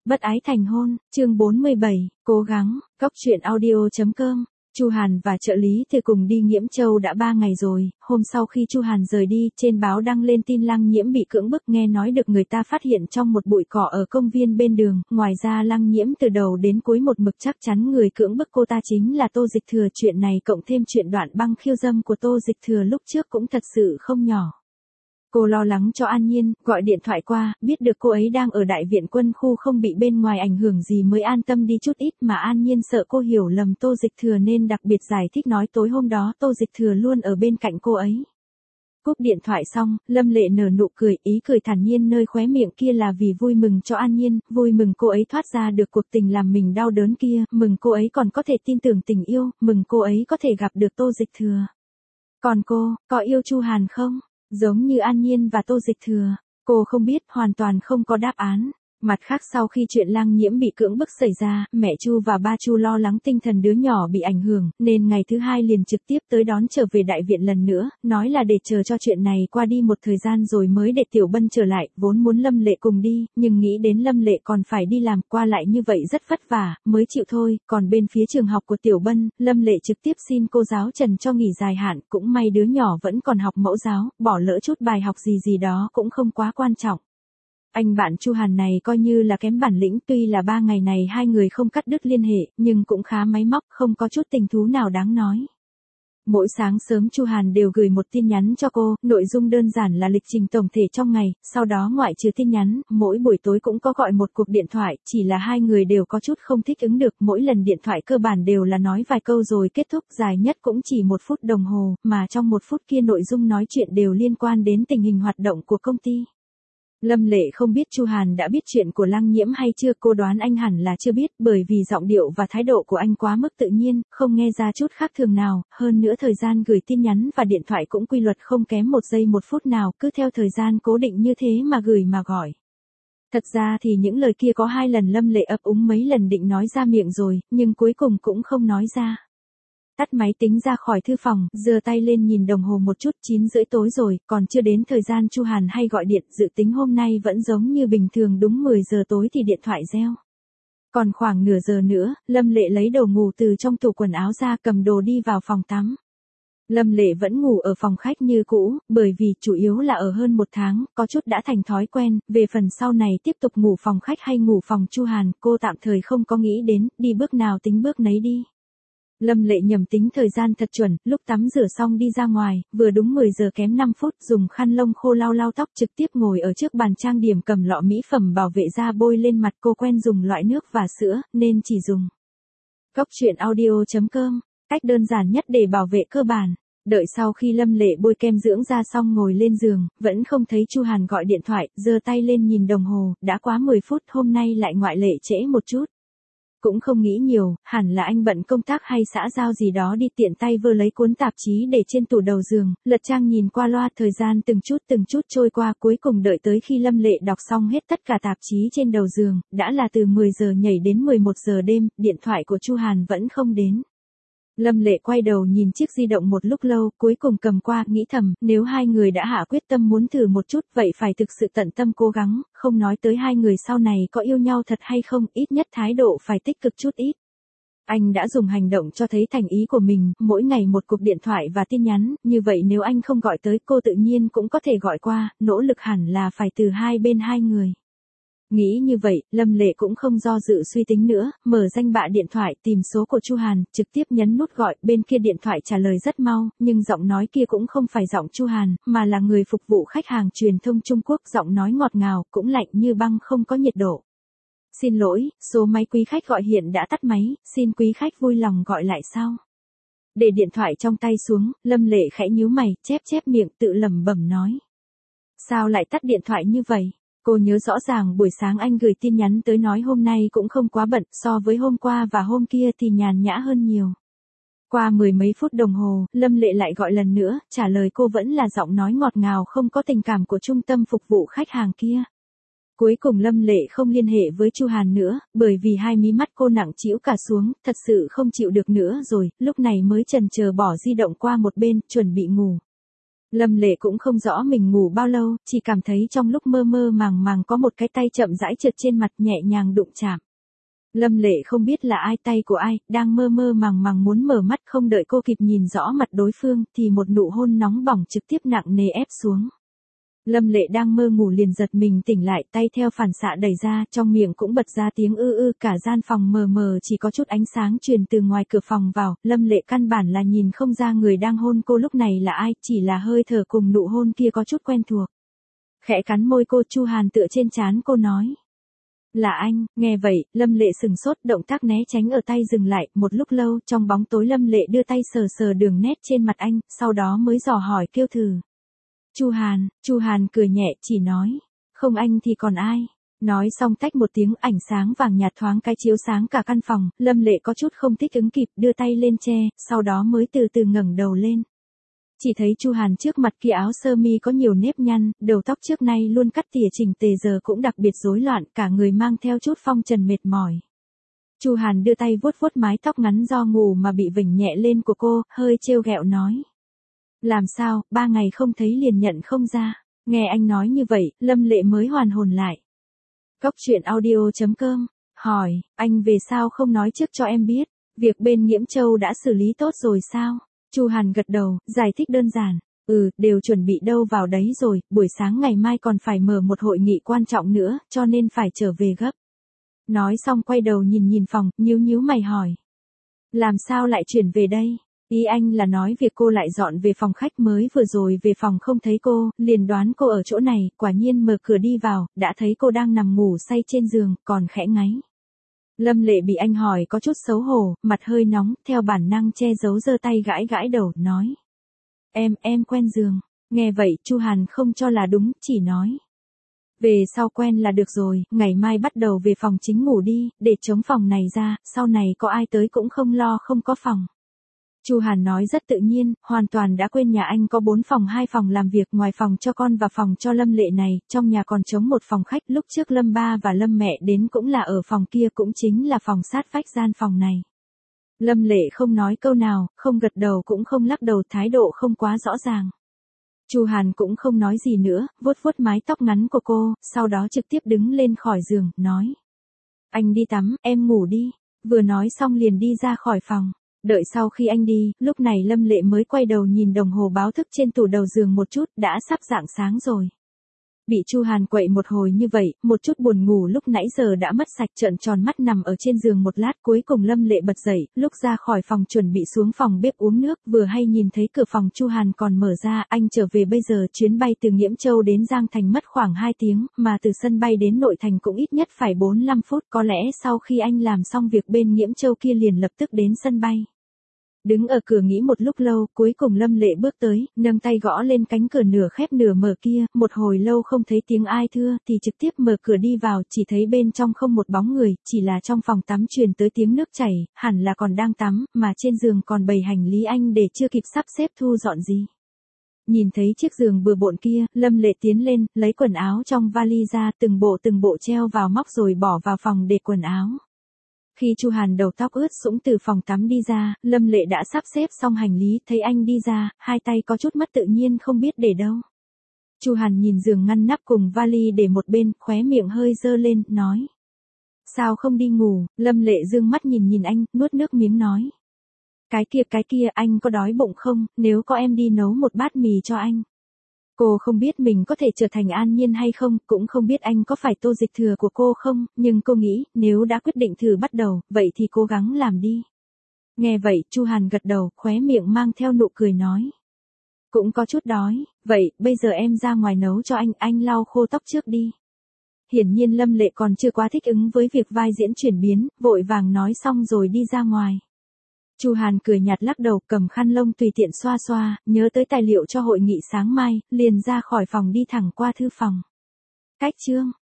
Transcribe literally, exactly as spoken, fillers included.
Bất ái thành hôn, chương bốn mươi bảy, cố gắng, Cóc truyện audio chấm com. Chu Hàn và trợ lý thì cùng đi Nghiễm Châu đã ba ngày rồi, hôm sau khi Chu Hàn rời đi, trên báo đăng lên tin Lăng Nhiễm bị cưỡng bức, nghe nói được người ta phát hiện trong một bụi cỏ ở công viên bên đường, ngoài ra Lăng Nhiễm từ đầu đến cuối một mực chắc chắn người cưỡng bức cô ta chính là Tô Dịch Thừa, chuyện này cộng thêm chuyện đoạn băng khiêu dâm của Tô Dịch Thừa lúc trước cũng thật sự không nhỏ. Cô lo lắng cho An Nhiên, gọi điện thoại qua, biết được cô ấy đang ở đại viện quân khu không bị bên ngoài ảnh hưởng gì mới an tâm đi chút ít, mà An Nhiên sợ cô hiểu lầm Tô Dịch Thừa nên đặc biệt giải thích nói tối hôm đó Tô Dịch Thừa luôn ở bên cạnh cô ấy. Cúp điện thoại xong, Lâm Lệ nở nụ cười, ý cười thản nhiên nơi khóe miệng kia là vì vui mừng cho An Nhiên, vui mừng cô ấy thoát ra được cuộc tình làm mình đau đớn kia, mừng cô ấy còn có thể tin tưởng tình yêu, mừng cô ấy có thể gặp được Tô Dịch Thừa. Còn cô, có yêu Chu Hàn không? Giống như An Nhiên và Tô Dịch Thừa, cô không biết, hoàn toàn không có đáp án. Mặt khác sau khi chuyện Lăng Nhiễm bị cưỡng bức xảy ra, mẹ Chu và ba Chu lo lắng tinh thần đứa nhỏ bị ảnh hưởng, nên ngày thứ hai liền trực tiếp tới đón trở về đại viện lần nữa, nói là để chờ cho chuyện này qua đi một thời gian rồi mới để Tiểu Bân trở lại, vốn muốn Lâm Lệ cùng đi, nhưng nghĩ đến Lâm Lệ còn phải đi làm qua lại như vậy rất vất vả, mới chịu thôi, còn bên phía trường học của Tiểu Bân, Lâm Lệ trực tiếp xin cô giáo Trần cho nghỉ dài hạn, cũng may đứa nhỏ vẫn còn học mẫu giáo, bỏ lỡ chút bài học gì gì đó cũng không quá quan trọng. Anh bạn Chu Hàn này coi như là kém bản lĩnh, tuy là ba ngày này hai người không cắt đứt liên hệ, nhưng cũng khá máy móc, không có chút tình thú nào đáng nói. Mỗi sáng sớm Chu Hàn đều gửi một tin nhắn cho cô, nội dung đơn giản là lịch trình tổng thể trong ngày, sau đó ngoại trừ tin nhắn, mỗi buổi tối cũng có gọi một cuộc điện thoại, chỉ là hai người đều có chút không thích ứng được, mỗi lần điện thoại cơ bản đều là nói vài câu rồi kết thúc, dài nhất cũng chỉ một phút đồng hồ, mà trong một phút kia nội dung nói chuyện đều liên quan đến tình hình hoạt động của công ty. Lâm Lệ không biết Chu Hàn đã biết chuyện của Lăng Nhiễm hay chưa, cô đoán anh hẳn là chưa biết, bởi vì giọng điệu và thái độ của anh quá mức tự nhiên, không nghe ra chút khác thường nào, hơn nữa thời gian gửi tin nhắn và điện thoại cũng quy luật không kém một giây một phút nào, cứ theo thời gian cố định như thế mà gửi mà gọi. Thật ra thì những lời kia có hai lần Lâm Lệ ấp úng mấy lần định nói ra miệng rồi, nhưng cuối cùng cũng không nói ra. Tắt máy tính ra khỏi thư phòng, giơ tay lên nhìn đồng hồ một chút, chín rưỡi tối rồi, còn chưa đến thời gian Chu Hàn hay gọi điện, dự tính hôm nay vẫn giống như bình thường đúng mười giờ tối thì điện thoại reo. Còn khoảng nửa giờ nữa, Lâm Lệ lấy đồ ngủ từ trong tủ quần áo ra, cầm đồ đi vào phòng tắm. Lâm Lệ vẫn ngủ ở phòng khách như cũ, bởi vì chủ yếu là ở hơn một tháng, có chút đã thành thói quen, về phần sau này tiếp tục ngủ phòng khách hay ngủ phòng Chu Hàn, cô tạm thời không có nghĩ đến, đi bước nào tính bước nấy đi. Lâm Lệ nhầm tính thời gian thật chuẩn, lúc tắm rửa xong đi ra ngoài, vừa đúng mười giờ kém năm phút, dùng khăn lông khô lau lau tóc, trực tiếp ngồi ở trước bàn trang điểm cầm lọ mỹ phẩm bảo vệ da bôi lên mặt, cô quen dùng loại nước và sữa, nên chỉ dùng. Cóc truyện audio chấm com, cách đơn giản nhất để bảo vệ cơ bản. Đợi sau khi Lâm Lệ bôi kem dưỡng da xong ngồi lên giường, vẫn không thấy Chu Hàn gọi điện thoại, giơ tay lên nhìn đồng hồ, đã quá mười phút, hôm nay lại ngoại lệ trễ một chút. Cũng không nghĩ nhiều, hẳn là anh bận công tác hay xã giao gì đó đi, tiện tay vơ lấy cuốn tạp chí để trên tủ đầu giường, lật trang nhìn qua loa, thời gian từng chút từng chút trôi qua, cuối cùng đợi tới khi Lâm Lệ đọc xong hết tất cả tạp chí trên đầu giường, đã là từ mười giờ nhảy đến mười một giờ đêm, điện thoại của Chu Hàn vẫn không đến. Lâm Lệ quay đầu nhìn chiếc di động một lúc lâu, cuối cùng cầm qua, nghĩ thầm, nếu hai người đã hạ quyết tâm muốn thử một chút, vậy phải thực sự tận tâm cố gắng, không nói tới hai người sau này có yêu nhau thật hay không, ít nhất thái độ phải tích cực chút ít. Anh đã dùng hành động cho thấy thành ý của mình, mỗi ngày một cuộc điện thoại và tin nhắn, như vậy nếu anh không gọi tới, cô tự nhiên cũng có thể gọi qua, nỗ lực hẳn là phải từ hai bên hai người. Nghĩ như vậy, Lâm Lệ cũng không do dự suy tính nữa, mở danh bạ điện thoại tìm số của Chu Hàn, trực tiếp nhấn nút gọi, bên kia điện thoại trả lời rất mau, nhưng giọng nói kia cũng không phải giọng Chu Hàn, mà là người phục vụ khách hàng truyền thông Trung Quốc, giọng nói ngọt ngào, cũng lạnh như băng không có nhiệt độ. Xin lỗi, số máy quý khách gọi hiện đã tắt máy, xin quý khách vui lòng gọi lại sau. Để điện thoại trong tay xuống, Lâm Lệ khẽ nhíu mày, chép chép miệng tự lẩm bẩm nói. Sao lại tắt điện thoại như vậy? Cô nhớ rõ ràng buổi sáng anh gửi tin nhắn tới nói hôm nay cũng không quá bận, so với hôm qua và hôm kia thì nhàn nhã hơn nhiều. Qua mười mấy phút đồng hồ, Lâm Lệ lại gọi lần nữa, trả lời cô vẫn là giọng nói ngọt ngào không có tình cảm của trung tâm phục vụ khách hàng kia. Cuối cùng Lâm Lệ không liên hệ với Chu Hàn nữa, bởi vì hai mí mắt cô nặng trĩu cả xuống, thật sự không chịu được nữa rồi, lúc này mới chần chờ bỏ di động qua một bên, chuẩn bị ngủ. Lâm Lệ cũng không rõ mình ngủ bao lâu, chỉ cảm thấy trong lúc mơ mơ màng màng có một cái tay chậm rãi trượt trên mặt nhẹ nhàng đụng chạm. Lâm Lệ không biết là ai, tay của ai, đang mơ mơ màng màng muốn mở mắt, không đợi cô kịp nhìn rõ mặt đối phương thì một nụ hôn nóng bỏng trực tiếp nặng nề ép xuống. Lâm Lệ đang mơ ngủ liền giật mình tỉnh lại, tay theo phản xạ đẩy ra, trong miệng cũng bật ra tiếng ư ư, cả gian phòng mờ mờ chỉ có chút ánh sáng truyền từ ngoài cửa phòng vào, Lâm Lệ căn bản là nhìn không ra người đang hôn cô lúc này là ai, chỉ là hơi thở cùng nụ hôn kia có chút quen thuộc. Khẽ cắn môi cô, Chu Hàn tựa trên trán cô nói. Là anh. Nghe vậy, Lâm Lệ sừng sốt, động tác né tránh ở tay dừng lại, một lúc lâu, trong bóng tối Lâm Lệ đưa tay sờ sờ đường nét trên mặt anh, sau đó mới dò hỏi kêu thử. Chu Hàn. Chu Hàn cười nhẹ, chỉ nói, không anh thì còn ai. Nói xong tách một tiếng, ánh sáng vàng nhạt thoáng cái chiếu sáng cả căn phòng, Lâm Lệ có chút không thích ứng kịp, đưa tay lên che, sau đó mới từ từ ngẩng đầu lên. Chỉ thấy Chu Hàn trước mặt kia áo sơ mi có nhiều nếp nhăn, đầu tóc trước nay luôn cắt tỉa chỉnh tề giờ cũng đặc biệt rối loạn, cả người mang theo chút phong trần mệt mỏi. Chu Hàn đưa tay vuốt vuốt mái tóc ngắn do ngủ mà bị vểnh nhẹ lên của cô, hơi trêu ghẹo nói. Làm sao, ba ngày không thấy liền nhận không ra. Nghe anh nói như vậy, Lâm Lệ mới hoàn hồn lại. Cóc truyện audio chấm com, hỏi, anh về sao không nói trước cho em biết, việc bên Nghiễm Châu đã xử lý tốt rồi sao? Chu Hàn gật đầu, giải thích đơn giản, ừ, đều chuẩn bị đâu vào đấy rồi, buổi sáng ngày mai còn phải mở một hội nghị quan trọng nữa, cho nên phải trở về gấp. Nói xong quay đầu nhìn nhìn phòng, nhíu nhíu mày hỏi. Làm sao lại chuyển về đây? Ý anh là nói việc cô lại dọn về phòng khách, mới vừa rồi về phòng không thấy cô, liền đoán cô ở chỗ này, quả nhiên mở cửa đi vào, đã thấy cô đang nằm ngủ say trên giường, còn khẽ ngáy. Lâm Lệ bị anh hỏi có chút xấu hổ, mặt hơi nóng, theo bản năng che giấu, giơ tay gãi gãi đầu, nói. Em, em quen giường. Nghe vậy, Chu Hàn không cho là đúng, chỉ nói. Về sau quen là được rồi, ngày mai bắt đầu về phòng chính ngủ đi, để trống phòng này ra, sau này có ai tới cũng không lo không có phòng. Chu Hàn nói rất tự nhiên, hoàn toàn đã quên nhà anh có bốn phòng, hai phòng làm việc, ngoài phòng cho con và phòng cho Lâm Lệ này, trong nhà còn trống một phòng khách, lúc trước Lâm ba và Lâm mẹ đến cũng là ở phòng kia, cũng chính là phòng sát vách gian phòng này. Lâm Lệ không nói câu nào, không gật đầu cũng không lắc đầu, thái độ không quá rõ ràng. Chu Hàn cũng không nói gì nữa, vuốt vuốt mái tóc ngắn của cô, sau đó trực tiếp đứng lên khỏi giường, nói. Anh đi tắm, em ngủ đi. Vừa nói xong liền đi ra khỏi phòng. Đợi sau khi anh đi, lúc này Lâm Lệ mới quay đầu nhìn đồng hồ báo thức trên tủ đầu giường một chút, đã sắp rạng sáng rồi. Bị Chu Hàn quậy một hồi như vậy, một chút buồn ngủ lúc nãy giờ đã mất sạch, trợn tròn mắt nằm ở trên giường một lát, cuối cùng Lâm Lệ bật dậy, lúc ra khỏi phòng chuẩn bị xuống phòng bếp uống nước, vừa hay nhìn thấy cửa phòng Chu Hàn còn mở ra, anh trở về bây giờ chuyến bay từ Nghiễm Châu đến Giang Thành mất khoảng hai tiếng, mà từ sân bay đến nội thành cũng ít nhất phải bốn mươi lăm phút, có lẽ sau khi anh làm xong việc bên Nghiễm Châu kia liền lập tức đến sân bay. Đứng ở cửa nghĩ một lúc lâu, cuối cùng Lâm Lệ bước tới, nâng tay gõ lên cánh cửa nửa khép nửa mở kia, một hồi lâu không thấy tiếng ai thưa, thì trực tiếp mở cửa đi vào, chỉ thấy bên trong không một bóng người, chỉ là trong phòng tắm truyền tới tiếng nước chảy, hẳn là còn đang tắm, mà trên giường còn bày hành lý anh để chưa kịp sắp xếp thu dọn gì. Nhìn thấy chiếc giường bừa bộn kia, Lâm Lệ tiến lên, lấy quần áo trong vali ra, từng bộ từng bộ treo vào móc rồi bỏ vào phòng để quần áo. Khi Chu Hàn đầu tóc ướt sũng từ phòng tắm đi ra, Lâm Lệ đã sắp xếp xong hành lý, thấy anh đi ra, hai tay có chút mất tự nhiên không biết để đâu. Chu Hàn nhìn giường ngăn nắp cùng vali để một bên, khóe miệng hơi dơ lên, nói. Sao không đi ngủ? Lâm Lệ dương mắt nhìn nhìn anh, nuốt nước miếng nói. Cái kia cái kia, anh có đói bụng không, nếu có em đi nấu một bát mì cho anh. Cô không biết mình có thể trở thành An Nhiên hay không, cũng không biết anh có phải tô dịch thừa của cô không, nhưng cô nghĩ, nếu đã quyết định thử bắt đầu, vậy thì cố gắng làm đi. Nghe vậy, Chu Hàn gật đầu, khóe miệng mang theo nụ cười nói. Cũng có chút đói, vậy, bây giờ em ra ngoài nấu cho anh, anh lau khô tóc trước đi. Hiển nhiên Lâm Lệ còn chưa quá thích ứng với việc vai diễn chuyển biến, vội vàng nói xong rồi đi ra ngoài. Chu Hàn cười nhạt lắc đầu, cầm khăn lông tùy tiện xoa xoa, nhớ tới tài liệu cho hội nghị sáng mai, liền ra khỏi phòng đi thẳng qua thư phòng. Cách chương